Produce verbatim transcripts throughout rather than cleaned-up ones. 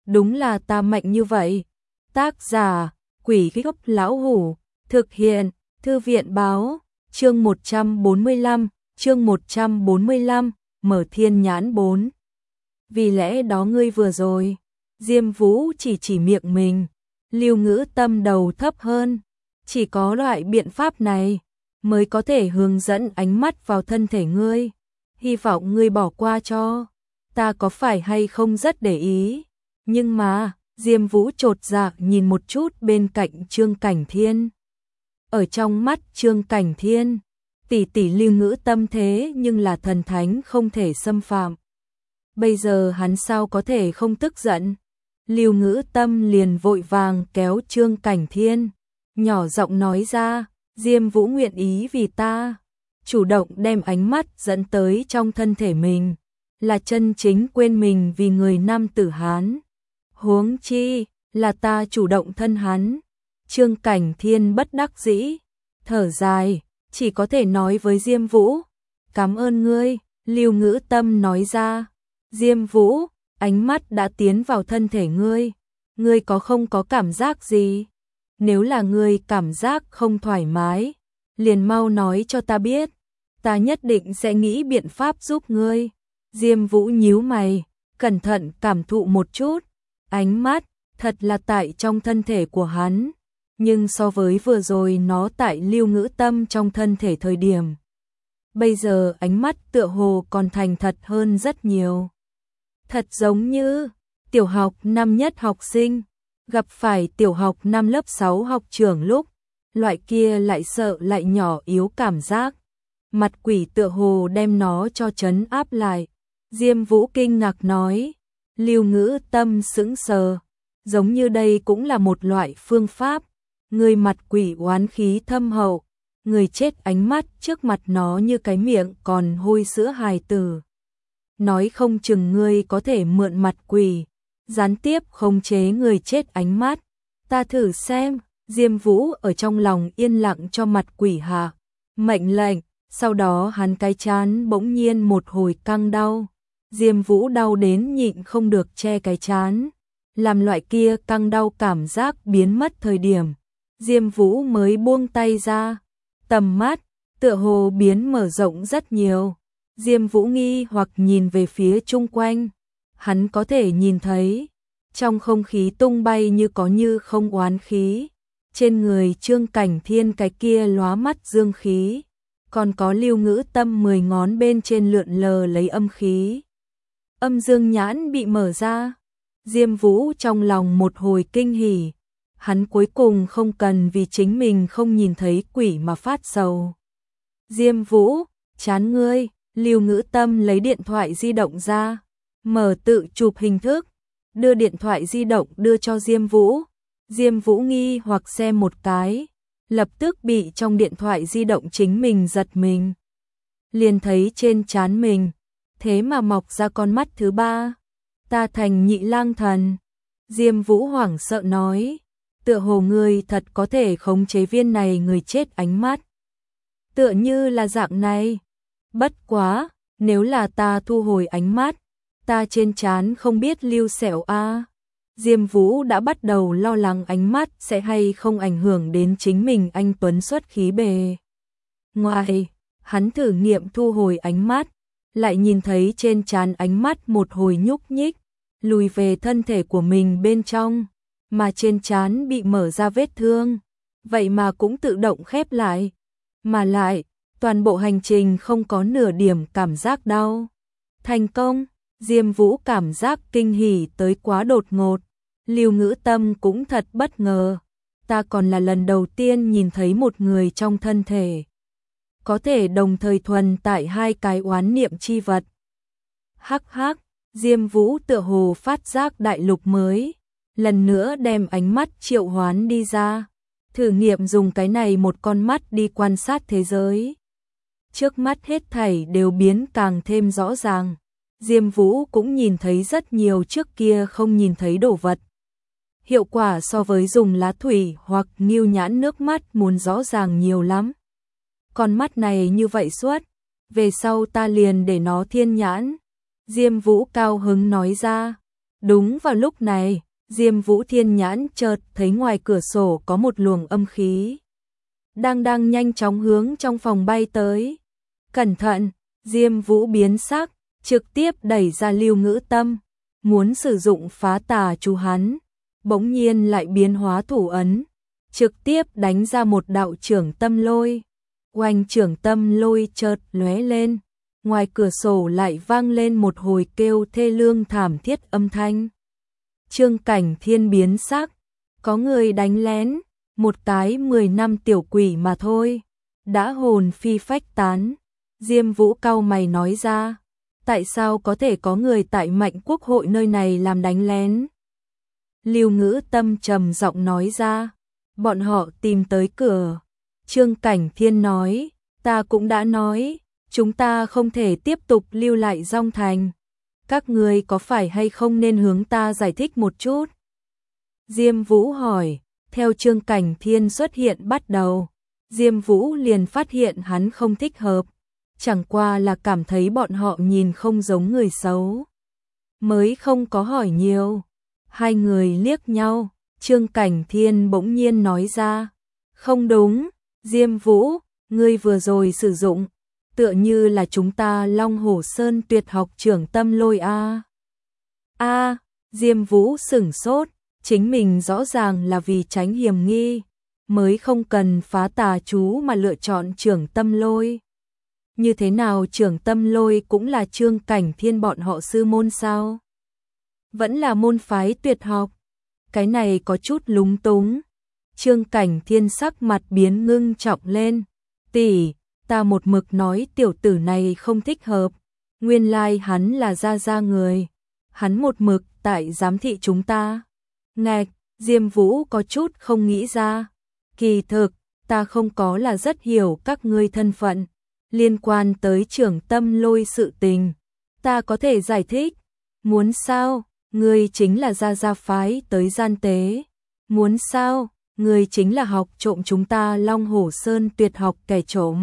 đúng là ta mạnh như vậy. Tác giả, Quỷ Gốc Lão Hủ, thực hiện, Thư viện Báo, chương một trăm bốn mươi lăm, chương một trăm bốn mươi lăm, mở thiên nhãn bốn. Vì lẽ đó ngươi vừa rồi, Diêm Vũ chỉ chỉ miệng mình, Lưu Ngữ Tâm đầu thấp hơn, chỉ có loại biện pháp này mới có thể hướng dẫn ánh mắt vào thân thể ngươi, hy vọng ngươi bỏ qua cho, ta có phải hay không rất để ý, nhưng mà, Diêm Vũ chột dạ nhìn một chút bên cạnh Trương Cảnh Thiên. Ở trong mắt Trương Cảnh Thiên, tỷ tỷ Lưu Ngữ Tâm thế nhưng là thần thánh không thể xâm phạm. Bây giờ hắn sao có thể không tức giận? Lưu Ngữ Tâm liền vội vàng kéo Trương Cảnh Thiên, nhỏ giọng nói ra, Diêm Vũ nguyện ý vì ta, chủ động đem ánh mắt dẫn tới trong thân thể mình, là chân chính quên mình vì người nam tử Hán. Huống chi, là ta chủ động thân hắn. Trương Cảnh Thiên bất đắc dĩ, thở dài, chỉ có thể nói với Diêm Vũ, cảm ơn ngươi, Lưu Ngữ Tâm nói ra, Diêm Vũ, ánh mắt đã tiến vào thân thể ngươi, ngươi có không có cảm giác gì? Nếu là ngươi cảm giác không thoải mái, liền mau nói cho ta biết, ta nhất định sẽ nghĩ biện pháp giúp ngươi. Diêm Vũ nhíu mày, cẩn thận cảm thụ một chút, ánh mắt, thật là tại trong thân thể của hắn, nhưng so với vừa rồi nó tại Lưu Ngữ Tâm trong thân thể thời điểm. Bây giờ ánh mắt tựa hồ còn thành thật hơn rất nhiều. Thật giống như, tiểu học năm nhất học sinh, gặp phải tiểu học năm lớp sáu học trưởng lúc, loại kia lại sợ lại nhỏ yếu cảm giác. Mặt quỷ tựa hồ đem nó cho trấn áp lại. Diêm Vũ kinh ngạc nói, Lưu Ngữ Tâm sững sờ, giống như đây cũng là một loại phương pháp. Người mặt quỷ oán khí thâm hậu, người chết ánh mắt trước mặt nó như cái miệng còn hôi sữa hài tử. Nói không chừng ngươi có thể mượn mặt quỷ, gián tiếp khống chế người chết ánh mắt. Ta thử xem, Diêm Vũ ở trong lòng yên lặng cho mặt quỷ hạ mệnh lệnh, sau đó hắn cái chán bỗng nhiên một hồi căng đau. Diêm Vũ đau đến nhịn không được che cái chán, làm loại kia căng đau cảm giác biến mất thời điểm. Diêm Vũ mới buông tay ra, tầm mắt, tựa hồ biến mở rộng rất nhiều. Diêm Vũ nghi hoặc nhìn về phía chung quanh, hắn có thể nhìn thấy, trong không khí tung bay như có như không oán khí, trên người Trương Cảnh Thiên cái kia lóa mắt dương khí, còn có Lưu Ngữ Tâm mười ngón bên trên lượn lờ lấy âm khí. Âm dương nhãn bị mở ra, Diêm Vũ trong lòng một hồi kinh hỉ, hắn cuối cùng không cần vì chính mình không nhìn thấy quỷ mà phát sầu. Diêm Vũ, chán ngươi, Lưu Ngữ Tâm lấy điện thoại di động ra, mở tự chụp hình thức, đưa điện thoại di động đưa cho Diêm Vũ. Diêm Vũ nghi hoặc xem một cái, lập tức bị trong điện thoại di động chính mình giật mình. Liền thấy trên trán mình, thế mà mọc ra con mắt thứ ba, ta thành nhị lang thần. Diêm Vũ hoảng sợ nói, tựa hồ ngươi thật có thể khống chế viên này người chết ánh mắt. Tựa như là dạng này. Bất quá, nếu là ta thu hồi ánh mắt, ta trên trán không biết lưu sẹo a. Diêm Vũ đã bắt đầu lo lắng ánh mắt sẽ hay không ảnh hưởng đến chính mình anh tuấn xuất khí bề. Ngoài, hắn thử nghiệm thu hồi ánh mắt, lại nhìn thấy trên trán ánh mắt một hồi nhúc nhích, lùi về thân thể của mình bên trong, mà trên trán bị mở ra vết thương, vậy mà cũng tự động khép lại, mà lại, toàn bộ hành trình không có nửa điểm cảm giác đau. Thành công, Diêm Vũ cảm giác kinh hỉ tới quá đột ngột, Lưu Ngữ Tâm cũng thật bất ngờ, ta còn là lần đầu tiên nhìn thấy một người trong thân thể có thể đồng thời thuần tại hai cái oán niệm chi vật. Hắc hắc, Diêm Vũ tựa hồ phát giác đại lục mới, lần nữa đem ánh mắt triệu hoán đi ra, thử nghiệm dùng cái này một con mắt đi quan sát thế giới. Trước mắt hết thảy đều biến càng thêm rõ ràng, Diêm Vũ cũng nhìn thấy rất nhiều trước kia không nhìn thấy đồ vật. Hiệu quả so với dùng lá thủy hoặc nghiêu nhãn nước mắt muốn rõ ràng nhiều lắm. Con mắt này như vậy suốt, về sau ta liền để nó thiên nhãn. Diêm Vũ cao hứng nói ra, Đúng vào lúc này, Diêm Vũ Thiên nhãn chợt thấy ngoài cửa sổ có một luồng âm khí đang đang nhanh chóng hướng trong phòng bay tới. Cẩn thận, Diêm Vũ biến sắc, trực tiếp đẩy ra Lưu Ngữ Tâm, muốn sử dụng phá tà chú hắn, bỗng nhiên lại biến hóa thủ ấn, trực tiếp đánh ra một đạo trưởng tâm lôi. Oanh, trưởng tâm lôi chợt lóe lên, ngoài cửa sổ lại vang lên một hồi kêu thê lương thảm thiết âm thanh. Trương Cảnh Thiên biến sắc, có người đánh lén, một cái mười năm tiểu quỷ mà thôi, đã hồn phi phách tán. Diêm Vũ cau mày nói ra, tại sao có thể có người tại Mạnh Quốc hội nơi này làm đánh lén? Lưu Ngữ Tâm trầm giọng nói ra, bọn họ tìm tới cửa. Trương Cảnh Thiên nói, ta cũng đã nói, chúng ta không thể tiếp tục lưu lại Dong Thành. Các người có phải hay không nên hướng ta giải thích một chút? Diêm Vũ hỏi, theo Trương Cảnh Thiên xuất hiện bắt đầu, Diêm Vũ liền phát hiện hắn không thích hợp, chẳng qua là cảm thấy bọn họ nhìn không giống người xấu, mới không có hỏi nhiều. Hai người liếc nhau, Trương Cảnh Thiên bỗng nhiên nói ra, không đúng, Diêm Vũ, ngươi vừa rồi sử dụng, tựa như là chúng ta Long Hổ Sơn tuyệt học trưởng tâm lôi a. A, Diêm Vũ sửng sốt, chính mình rõ ràng là vì tránh hiểm nghi, mới không cần phá tà chú mà lựa chọn trưởng tâm lôi. Như thế nào trưởng tâm lôi cũng là Trương Cảnh Thiên bọn họ sư môn sao? Vẫn là môn phái tuyệt học. Cái này có chút lúng túng. Trương Cảnh Thiên sắc mặt biến ngưng trọng lên. Tỷ, ta một mực nói tiểu tử này không thích hợp. Nguyên lai hắn là gia gia người. Hắn một mực tại giám thị chúng ta. Ngạch, Diêm Vũ có chút không nghĩ ra. Kỳ thực, ta không có là rất hiểu các ngươi thân phận. Liên quan tới trưởng tâm lôi sự tình. Ta có thể giải thích. Muốn sao? Ngươi chính là gia gia phái tới gian tế. Muốn sao? Ngươi chính là học trộm chúng ta Long Hổ Sơn tuyệt học kẻ trộm.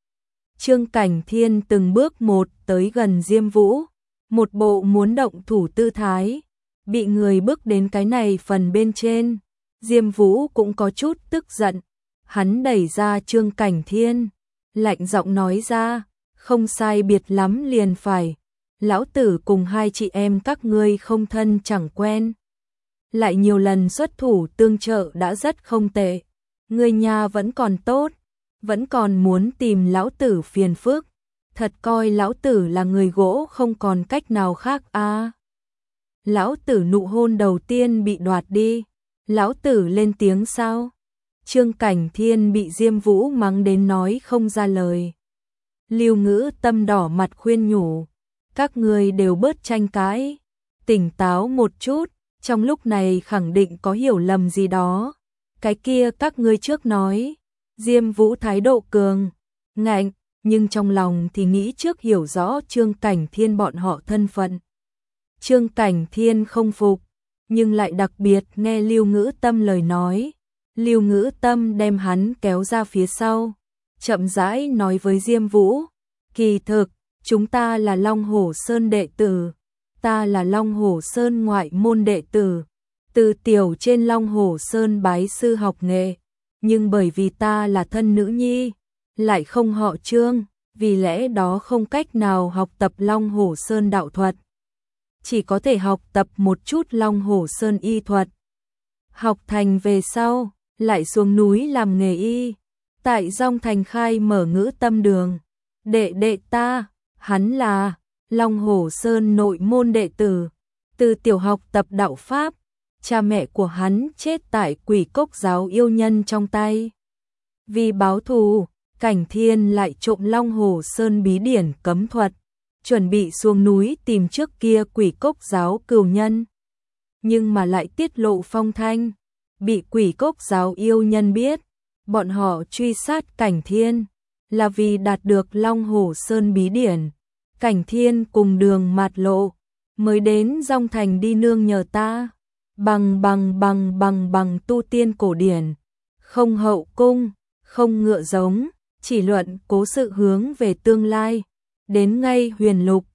Trương Cảnh Thiên từng bước một tới gần Diêm Vũ, một bộ muốn động thủ tư thái, bị người bước đến cái này phần bên trên. Diêm Vũ cũng có chút tức giận, hắn đẩy ra Trương Cảnh Thiên, lạnh giọng nói ra, không sai biệt lắm liền phải. Lão tử cùng hai chị em các ngươi không thân chẳng quen, lại nhiều lần xuất thủ tương trợ đã rất không tệ. Ngươi nhà vẫn còn tốt, vẫn còn muốn tìm lão tử phiền phức, thật coi lão tử là người gỗ không còn cách nào khác a. À, lão tử nụ hôn đầu tiên bị đoạt đi, lão tử lên tiếng sao? Trương Cảnh Thiên bị Diêm Vũ mắng đến nói không ra lời. Lưu Ngữ Tâm đỏ mặt khuyên nhủ, các ngươi đều bớt tranh cãi, tỉnh táo một chút, trong lúc này khẳng định có hiểu lầm gì đó. Cái kia các ngươi trước nói. Diêm Vũ thái độ cường ngạnh, nhưng trong lòng thì nghĩ trước hiểu rõ Trương Cảnh Thiên bọn họ thân phận. Trương Cảnh Thiên không phục, nhưng lại đặc biệt nghe Lưu Ngữ Tâm lời nói. Lưu Ngữ Tâm đem hắn kéo ra phía sau, chậm rãi nói với Diêm Vũ, kỳ thực, chúng ta là Long Hổ Sơn đệ tử, ta là Long Hổ Sơn ngoại môn đệ tử, từ tiểu trên Long Hổ Sơn bái sư học nghệ, nhưng bởi vì ta là thân nữ nhi, lại không họ Trương, vì lẽ đó không cách nào học tập Long Hổ Sơn đạo thuật, chỉ có thể học tập một chút Long Hổ Sơn y thuật. Học thành về sau, lại xuống núi làm nghề y, tại Dong Thành khai mở Ngữ Tâm đường. Đệ đệ ta, hắn là Long Hổ Sơn nội môn đệ tử, từ tiểu học tập đạo pháp, cha mẹ của hắn chết tại Quỷ Cốc giáo yêu nhân trong tay. Vì báo thù, Cảnh Thiên lại trộm Long Hổ Sơn bí điển cấm thuật, chuẩn bị xuống núi tìm trước kia Quỷ Cốc giáo cừu nhân. Nhưng mà lại tiết lộ phong thanh, bị Quỷ Cốc giáo yêu nhân biết, bọn họ truy sát Cảnh Thiên, là vì đạt được Long Hổ Sơn bí điển. Cảnh Thiên cùng đường mạt lộ, mới đến Dong Thành đi nương nhờ ta, bằng bằng bằng bằng bằng tu tiên cổ điển, không hậu cung, không ngựa giống, chỉ luận cố sự hướng về tương lai, đến ngay huyền lục,